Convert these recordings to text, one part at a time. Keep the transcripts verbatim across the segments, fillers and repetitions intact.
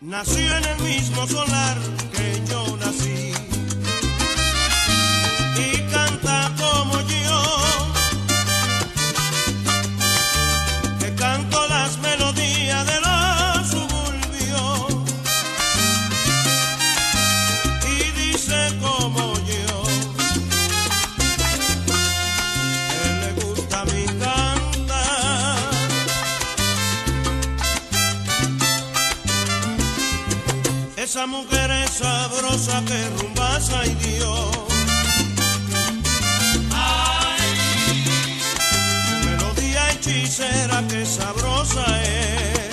nació en el mismo solar que yo nací y canta como yo, que canto las melodías de los suburbios y dice como yo, que le gusta mi cantar. Esa mujer es sabrosa que rumbaza y Dios. Ay, melodía hechicera que sabrosa es.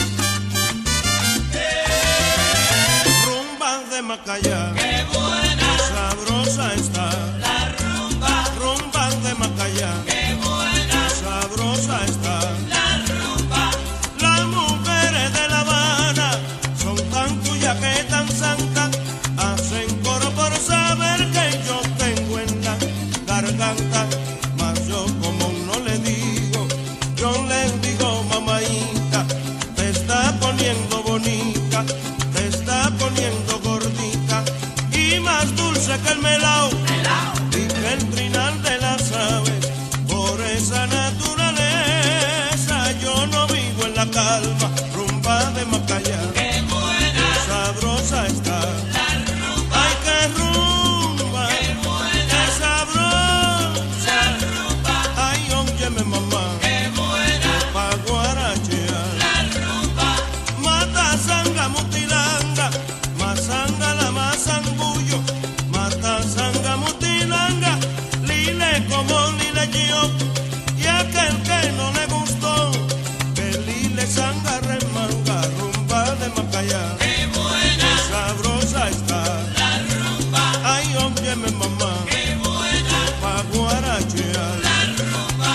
Eh, rumba de Macaya, qué buena, sabrosa está. la rumba, Rumba de Macaya, qué buena, sabrosa está. la rumba, Las mujeres de La Habana son tan tuyas que tan santas, hacen coro por saber que yo tengo en la garganta. Mas yo como no le digo, yo le digo mamaita, te está poniendo bonita, te está poniendo gordita y más dulce que el melao y que el trinal de las aves. Por esa naturaleza yo no vivo en la calma. Rumba de Macaya, qué buena, sabrosa está. la rumba, Ay, que rumba, qué buena, que sabrosa. la rumba, Ay, óyeme mamá, qué buena, pa' guarachear. la rumba, Mata sanga mutilanga, masanga la masangullo. Mata sanga mutilanga, lile como lile yo. Y aquel que no le gustó, que lile sanga remanga. Rumba de Macaya, qué buena, sabrosa está. la rumba, Ay, óyeme mamá, qué buena, pa' guarachear. la rumba.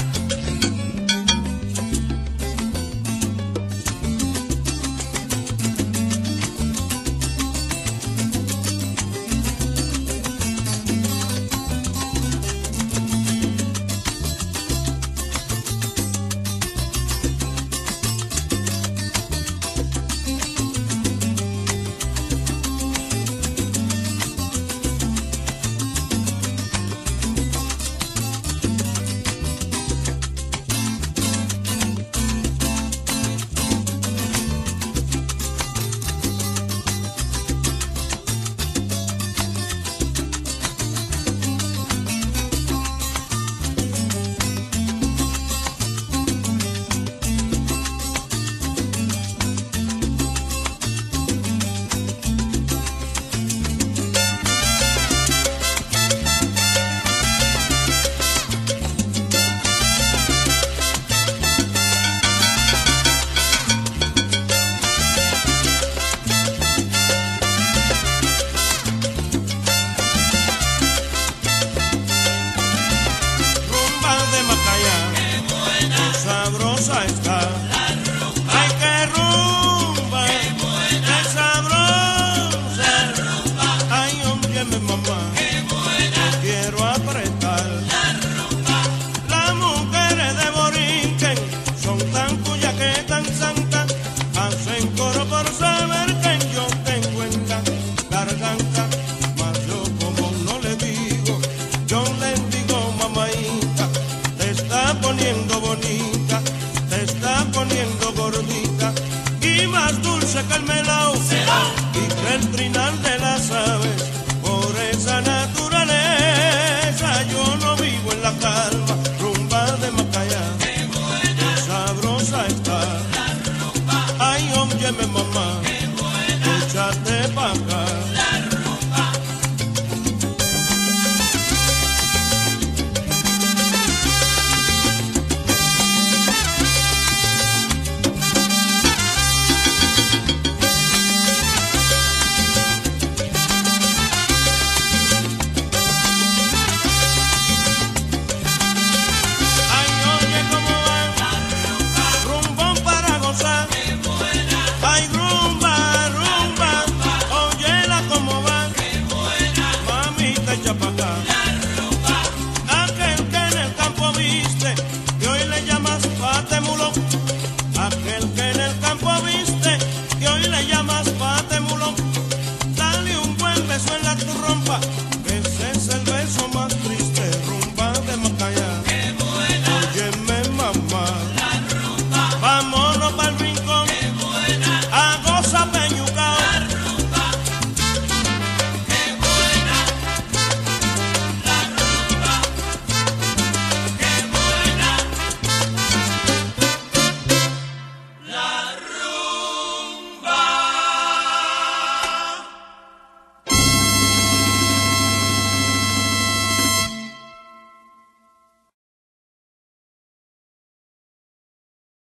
Rumba de Macaya, Qué buena, sabrosa está. la rumba, Ay, que rumba, qué buena, que sabrosa. la rumba, Ay, óyeme mamá, qué buena, quiero apretar. la rumba, Las mujeres de Borinquen son tan cuyas que tan santas, hacen coro por saber que yo tengo en la garganta. Mas yo como no le digo, yo le digo mamaita, te está poniendo bonita, te está poniendo gordita y más dulce que el melao y que el trinal de las aves.